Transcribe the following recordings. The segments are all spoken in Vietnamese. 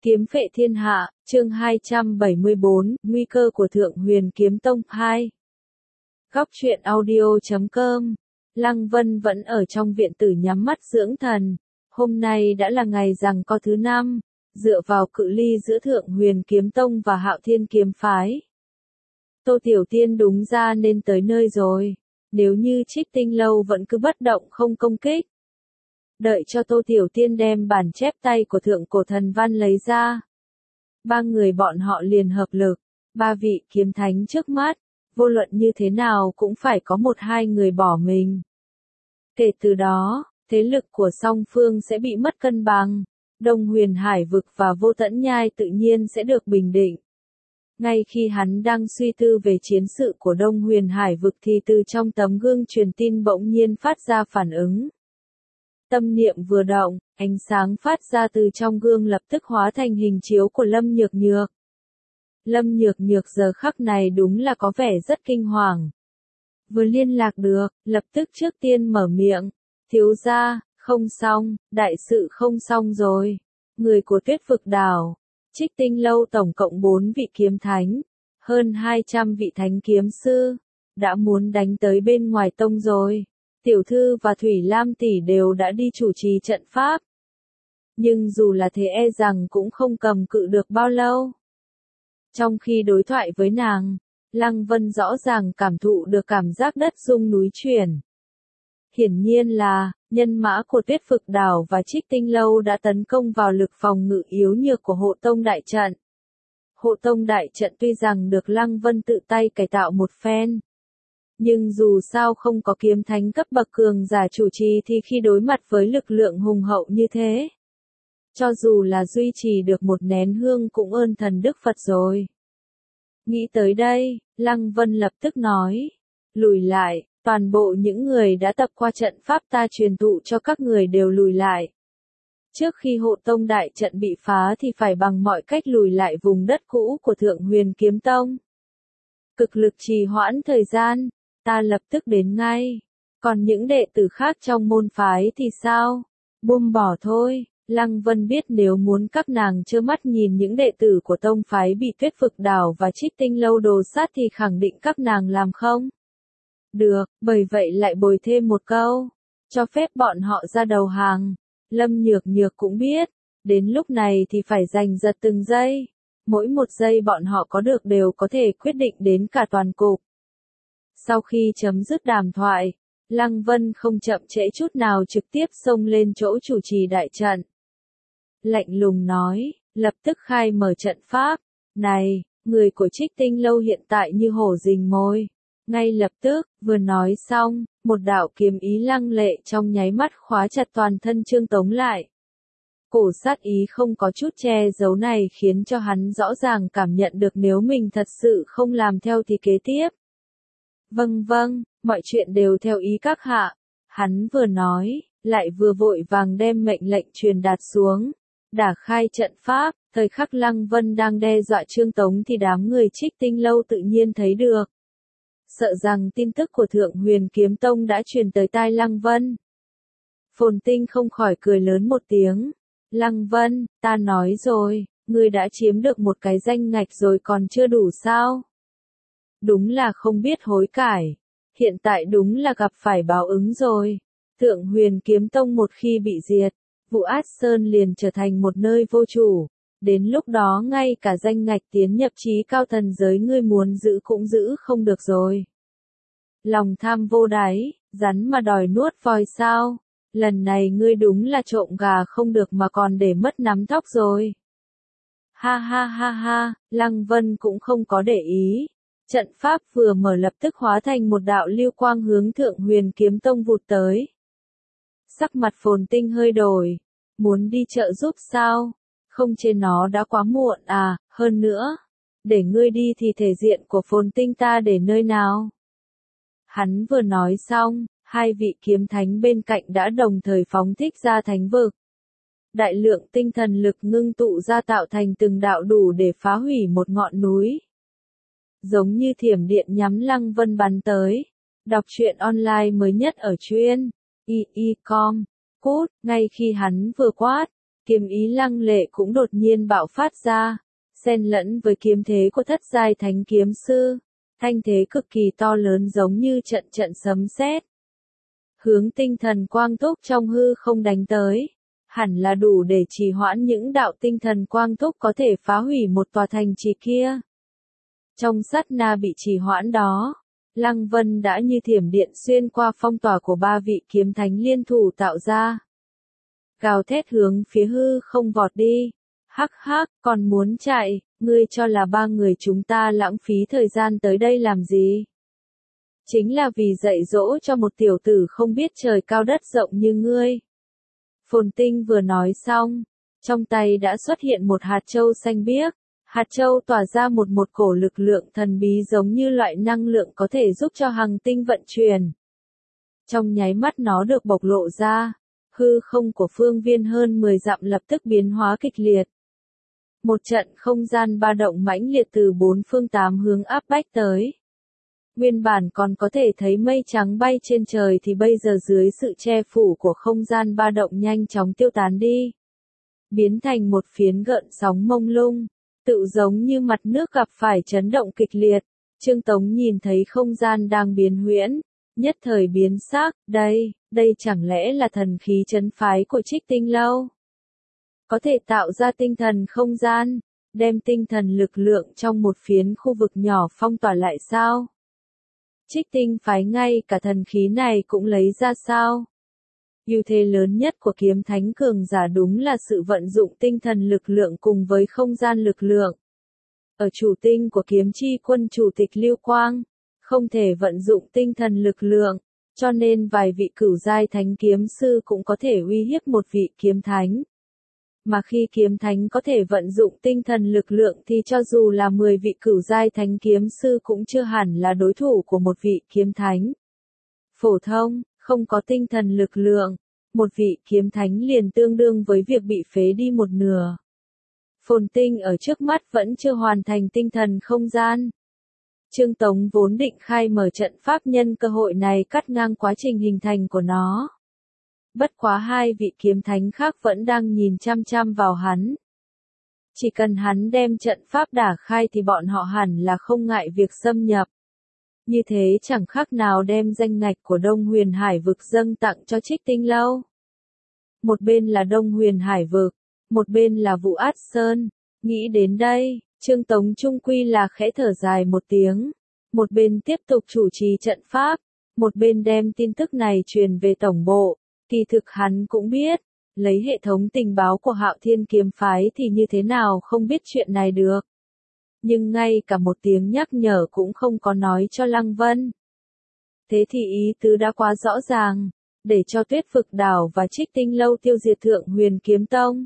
Kiếm phệ thiên hạ, chương 274, nguy cơ của Thượng Huyền Kiếm Tông 2. Góc truyện audio.com. Lăng Vân vẫn ở trong viện tử nhắm mắt dưỡng thần. Hôm nay đã là ngày giằng co thứ 5, dựa vào cự ly giữa Thượng Huyền Kiếm Tông và Hạo Thiên Kiếm Phái. Tô Tiểu Tiên đúng ra nên tới nơi rồi, nếu như Trích Tinh Lâu vẫn cứ bất động không công kích. Đợi cho Tô Tiểu Tiên đem bản chép tay của Thượng Cổ Thần Văn lấy ra. Ba người bọn họ liền hợp lực, ba vị kiếm thánh trước mắt, vô luận như thế nào cũng phải có một hai người bỏ mình. Kể từ đó, thế lực của song phương sẽ bị mất cân bằng, Đông Huyền Hải Vực và Vô Tẫn Nhai tự nhiên sẽ được bình định. Ngay khi hắn đang suy tư về chiến sự của Đông Huyền Hải Vực thì từ trong tấm gương truyền tin bỗng nhiên phát ra phản ứng. Tâm niệm vừa động, ánh sáng phát ra từ trong gương lập tức hóa thành hình chiếu của Lâm Nhược Nhược. Lâm Nhược Nhược giờ khắc này đúng là có vẻ rất kinh hoàng. Vừa liên lạc được, lập tức trước tiên mở miệng. Thiếu gia, không xong, đại sự không xong rồi. Người của Tuyết Vực Đảo, Trích Tinh Lâu tổng cộng 4 vị kiếm thánh, hơn 200 vị thánh kiếm sư, đã muốn đánh tới bên ngoài tông rồi. Tiểu thư và Thủy Lam tỷ đều đã đi chủ trì trận pháp. Nhưng dù là thế e rằng cũng không cầm cự được bao lâu. Trong khi đối thoại với nàng, Lăng Vân rõ ràng cảm thụ được cảm giác đất rung núi chuyển. Hiển nhiên là, nhân mã của Tuyết Vực Đảo và Trích Tinh Lâu đã tấn công vào lực phòng ngự yếu nhược của Hộ Tông Đại Trận. Hộ Tông Đại Trận tuy rằng được Lăng Vân tự tay cải tạo một phen. Nhưng dù sao không có kiếm thánh cấp bậc cường giả chủ trì thì khi đối mặt với lực lượng hùng hậu như thế, cho dù là duy trì được một nén hương cũng ơn thần Đức Phật rồi. Nghĩ tới đây, Lăng Vân lập tức nói, lùi lại, toàn bộ những người đã tập qua trận pháp ta truyền thụ cho các người đều lùi lại. Trước khi Hộ Tông Đại Trận bị phá thì phải bằng mọi cách lùi lại vùng đất cũ của Thượng Huyền Kiếm Tông. Cực lực trì hoãn thời gian. Ta lập tức đến ngay. Còn những đệ tử khác trong môn phái thì sao? Buông bỏ thôi. Lăng Vân biết nếu muốn các nàng trơ mắt nhìn những đệ tử của tông phái bị Tuyết Vực Đảo và Trích Tinh Lâu đồ sát thì khẳng định các nàng làm không? Được, bởi vậy lại bồi thêm một câu. Cho phép bọn họ ra đầu hàng. Lâm Nhược Nhược cũng biết. Đến lúc này thì phải giành giật từng giây. Mỗi một giây bọn họ có được đều có thể quyết định đến cả toàn cục. Sau khi chấm dứt đàm thoại, Lăng Vân không chậm trễ chút nào trực tiếp xông lên chỗ chủ trì đại trận. Lạnh lùng nói, lập tức khai mở trận pháp. Này, người của Trích Tinh Lâu hiện tại như hổ rình mồi. Ngay lập tức, vừa nói xong, một đạo kiếm ý lăng lệ trong nháy mắt khóa chặt toàn thân Trương Tống lại. Cổ sát ý không có chút che giấu này khiến cho hắn rõ ràng cảm nhận được nếu mình thật sự không làm theo thì kế tiếp. Vâng vâng, mọi chuyện đều theo ý các hạ. Hắn vừa nói, lại vừa vội vàng đem mệnh lệnh truyền đạt xuống. Đả khai trận pháp, thời khắc Lăng Vân đang đe dọa Trương Tống thì đám người Trích Tinh Lâu tự nhiên thấy được. Sợ rằng tin tức của Thượng Huyền Kiếm Tông đã truyền tới tai Lăng Vân. Phồn Tinh không khỏi cười lớn một tiếng. Lăng Vân, ta nói rồi, ngươi đã chiếm được một cái danh ngạch rồi còn chưa đủ sao? Đúng là không biết hối cải. Hiện tại đúng là gặp phải báo ứng rồi. Thượng Huyền Kiếm Tông một khi bị diệt, Vụ Át Sơn liền trở thành một nơi vô chủ. Đến lúc đó ngay cả danh ngạch tiến nhập chí cao thần giới ngươi muốn giữ cũng giữ không được rồi. Lòng tham vô đáy, rắn mà đòi nuốt voi sao? Lần này ngươi đúng là trộm gà không được mà còn để mất nắm tóc rồi. Ha ha ha ha, Lăng Vân cũng không có để ý. Trận pháp vừa mở lập tức hóa thành một đạo lưu quang hướng Thượng Huyền Kiếm Tông vụt tới. Sắc mặt Phồn Tinh hơi đổi. Muốn đi trợ giúp sao? Không trên nó đã quá muộn à, hơn nữa. Để ngươi đi thì thể diện của Phồn Tinh ta để nơi nào? Hắn vừa nói xong, hai vị kiếm thánh bên cạnh đã đồng thời phóng thích ra thánh vực. Đại lượng tinh thần lực ngưng tụ ra tạo thành từng đạo đủ để phá hủy một ngọn núi. Giống như thiểm điện nhắm Lăng Vân bắn tới. Đọc truyện online mới nhất ở truyện i.com. Cút, ngay khi hắn vừa quát, Kiếm ý lăng lệ cũng đột nhiên bạo phát ra, xen lẫn với kiếm thế của thất giai thánh kiếm sư, thanh thế cực kỳ to lớn giống như trận trận sấm sét. Hướng tinh thần quang thúc trong hư không đánh tới, hẳn là đủ để trì hoãn những đạo tinh thần quang thúc có thể phá hủy một tòa thành trì kia. Trong sát na bị trì hoãn đó, Lăng Vân đã như thiểm điện xuyên qua phong tỏa của ba vị kiếm thánh liên thủ tạo ra. Gào thét hướng phía hư không vọt đi. Hắc hắc, còn muốn chạy, ngươi cho là ba người chúng ta lãng phí thời gian tới đây làm gì? Chính là vì dạy dỗ cho một tiểu tử không biết trời cao đất rộng như ngươi. Phồn Tinh vừa nói xong, trong tay đã xuất hiện một hạt châu xanh biếc. Hạt châu tỏa ra một cổ lực lượng thần bí giống như loại năng lượng có thể giúp cho hành tinh vận chuyển. Trong nháy mắt nó được bộc lộ ra, hư không của phương viên hơn 10 dặm lập tức biến hóa kịch liệt. Một trận không gian ba động mãnh liệt từ bốn phương tám hướng áp bách tới. Nguyên bản còn có thể thấy mây trắng bay trên trời thì bây giờ dưới sự che phủ của không gian ba động nhanh chóng tiêu tán đi. Biến thành một phiến gợn sóng mông lung, tự giống như mặt nước gặp phải chấn động kịch liệt. Trương Tống nhìn thấy không gian đang biến huyễn, nhất thời biến sắc, đây chẳng lẽ là thần khí trấn phái của Trích Tinh Lâu? Có thể tạo ra tinh thần không gian, đem tinh thần lực lượng trong một phiến khu vực nhỏ phong tỏa lại sao? Trích Tinh phái ngay cả thần khí này cũng lấy ra sao? Ưu thế lớn nhất của kiếm thánh cường giả đúng là sự vận dụng tinh thần lực lượng cùng với không gian lực lượng. Ở chủ tinh của kiếm chi quân chủ tịch Lưu Quang, không thể vận dụng tinh thần lực lượng, cho nên vài vị cửu giai thánh kiếm sư cũng có thể uy hiếp một vị kiếm thánh. Mà khi kiếm thánh có thể vận dụng tinh thần lực lượng thì cho dù là 10 vị cửu giai thánh kiếm sư cũng chưa hẳn là đối thủ của một vị kiếm thánh. Phổ thông, không có tinh thần lực lượng, một vị kiếm thánh liền tương đương với việc bị phế đi một nửa. Phồn Tinh ở trước mắt vẫn chưa hoàn thành tinh thần không gian. Trương Tống vốn định khai mở trận pháp nhân cơ hội này cắt ngang quá trình hình thành của nó. Bất quá hai vị kiếm thánh khác vẫn đang nhìn chăm chăm vào hắn. Chỉ cần hắn đem trận pháp đả khai thì bọn họ hẳn là không ngại việc xâm nhập. Như thế chẳng khác nào đem danh ngạch của Đông Huyền Hải vực dâng tặng cho Trích Tinh Lâu. Một bên là Đông Huyền Hải vực, một bên là Vũ Át Sơn. Nghĩ đến đây, Trương Tống trung quy là khẽ thở dài một tiếng. Một bên tiếp tục chủ trì trận pháp, một bên đem tin tức này truyền về tổng bộ. Kỳ thực hắn cũng biết, lấy hệ thống tình báo của Hạo Thiên kiếm phái thì như thế nào không biết chuyện này được. Nhưng ngay cả một tiếng nhắc nhở cũng không có nói cho Lăng Vân. Thế thì ý tứ đã quá rõ ràng, để cho Tuyết Vực Đảo và Trích Tinh Lâu tiêu diệt Thượng Huyền Kiếm Tông.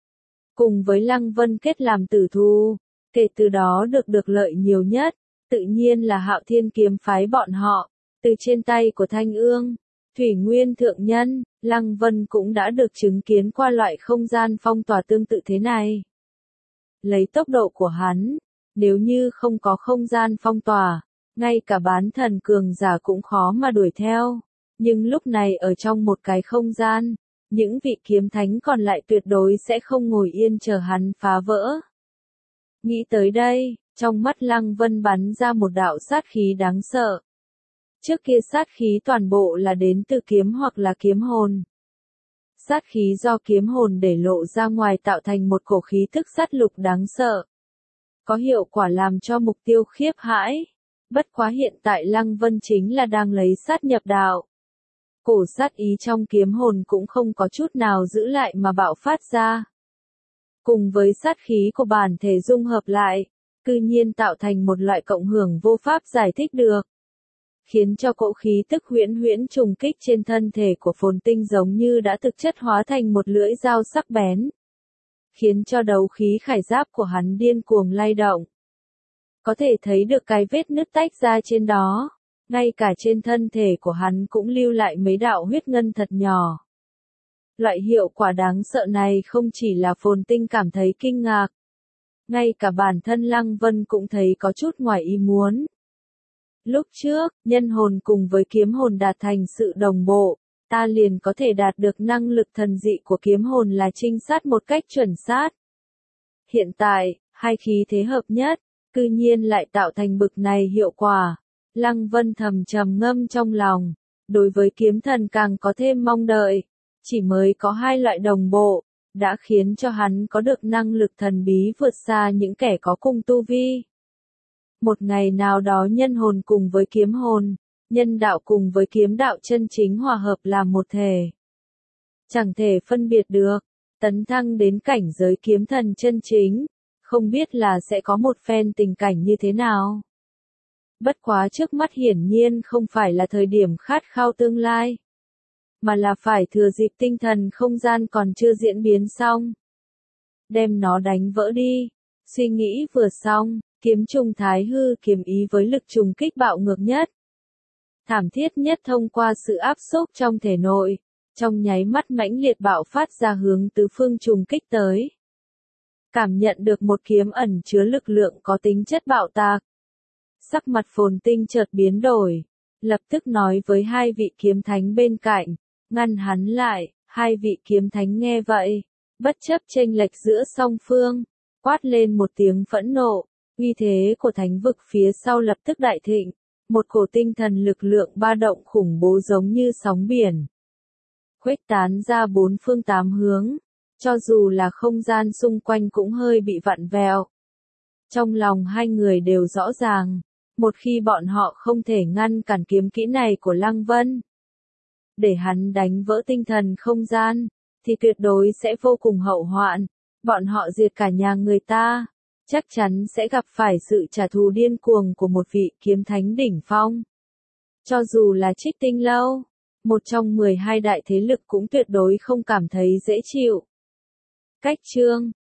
Cùng với Lăng Vân kết làm tử thù, kể từ đó được lợi nhiều nhất, tự nhiên là Hạo Thiên kiếm phái bọn họ, từ trên tay của Thanh Ương, Thủy Nguyên Thượng Nhân, Lăng Vân cũng đã được chứng kiến qua loại không gian phong tỏa tương tự thế này. Lấy tốc độ của hắn, nếu như không có không gian phong tỏa, ngay cả bán thần cường giả cũng khó mà đuổi theo. Nhưng lúc này ở trong một cái không gian, những vị kiếm thánh còn lại tuyệt đối sẽ không ngồi yên chờ hắn phá vỡ. Nghĩ tới đây, trong mắt Lăng Vân bắn ra một đạo sát khí đáng sợ. Trước kia sát khí toàn bộ là đến từ kiếm hoặc là kiếm hồn. Sát khí do kiếm hồn để lộ ra ngoài tạo thành một cổ khí thức sát lục đáng sợ. Có hiệu quả làm cho mục tiêu khiếp hãi. Bất quá hiện tại Lăng Vân chính là đang lấy sát nhập đạo. Cổ sát ý trong kiếm hồn cũng không có chút nào giữ lại mà bạo phát ra. Cùng với sát khí của bản thể dung hợp lại, cư nhiên tạo thành một loại cộng hưởng vô pháp giải thích được. Khiến cho cỗ khí tức huyễn huyễn trùng kích trên thân thể của Phồn Tinh giống như đã thực chất hóa thành một lưỡi dao sắc bén. Khiến cho đấu khí khải giáp của hắn điên cuồng lay động. Có thể thấy được cái vết nứt tách ra trên đó. Ngay cả trên thân thể của hắn cũng lưu lại mấy đạo huyết ngân thật nhỏ. Loại hiệu quả đáng sợ này không chỉ là Phồn Tinh cảm thấy kinh ngạc. Ngay cả bản thân Lăng Vân cũng thấy có chút ngoài ý muốn. Lúc trước, nhân hồn cùng với kiếm hồn đạt thành sự đồng bộ, ta liền có thể đạt được năng lực thần dị của kiếm hồn là trinh sát một cách chuẩn xác. Hiện tại, hai khí thế hợp nhất, cư nhiên lại tạo thành bực này hiệu quả. Lăng Vân thầm trầm ngâm trong lòng, đối với kiếm thần càng có thêm mong đợi, chỉ mới có hai loại đồng bộ, đã khiến cho hắn có được năng lực thần bí vượt xa những kẻ có cùng tu vi. Một ngày nào đó nhân hồn cùng với kiếm hồn, nhân đạo cùng với kiếm đạo chân chính hòa hợp làm một thể. Chẳng thể phân biệt được, tấn thăng đến cảnh giới kiếm thần chân chính, không biết là sẽ có một phen tình cảnh như thế nào. Bất quá trước mắt hiển nhiên không phải là thời điểm khát khao tương lai, mà là phải thừa dịp tinh thần không gian còn chưa diễn biến xong. Đem nó đánh vỡ đi. Suy nghĩ vừa xong, kiếm trùng thái hư kiếm ý với lực trùng kích bạo ngược nhất. Thảm thiết nhất thông qua sự áp xúc trong thể nội, trong nháy mắt mãnh liệt bạo phát ra hướng tứ phương trùng kích tới. Cảm nhận được một kiếm ẩn chứa lực lượng có tính chất bạo tạc. Sắc mặt Phồn Tinh chợt biến đổi, lập tức nói với hai vị kiếm thánh bên cạnh, ngăn hắn lại. Hai vị kiếm thánh nghe vậy, bất chấp chênh lệch giữa song phương, quát lên một tiếng phẫn nộ, uy thế của thánh vực phía sau lập tức đại thịnh, một cổ tinh thần lực lượng ba động khủng bố giống như sóng biển, khuếch tán ra bốn phương tám hướng, cho dù là không gian xung quanh cũng hơi bị vặn vẹo. Trong lòng hai người đều rõ ràng, một khi bọn họ không thể ngăn cản kiếm kỹ này của Lăng Vân, để hắn đánh vỡ tinh thần không gian, thì tuyệt đối sẽ vô cùng hậu hoạn. Bọn họ diệt cả nhà người ta, chắc chắn sẽ gặp phải sự trả thù điên cuồng của một vị kiếm thánh đỉnh phong. Cho dù là Trích Tinh Lâu, một trong 12 đại thế lực cũng tuyệt đối không cảm thấy dễ chịu. Cách chương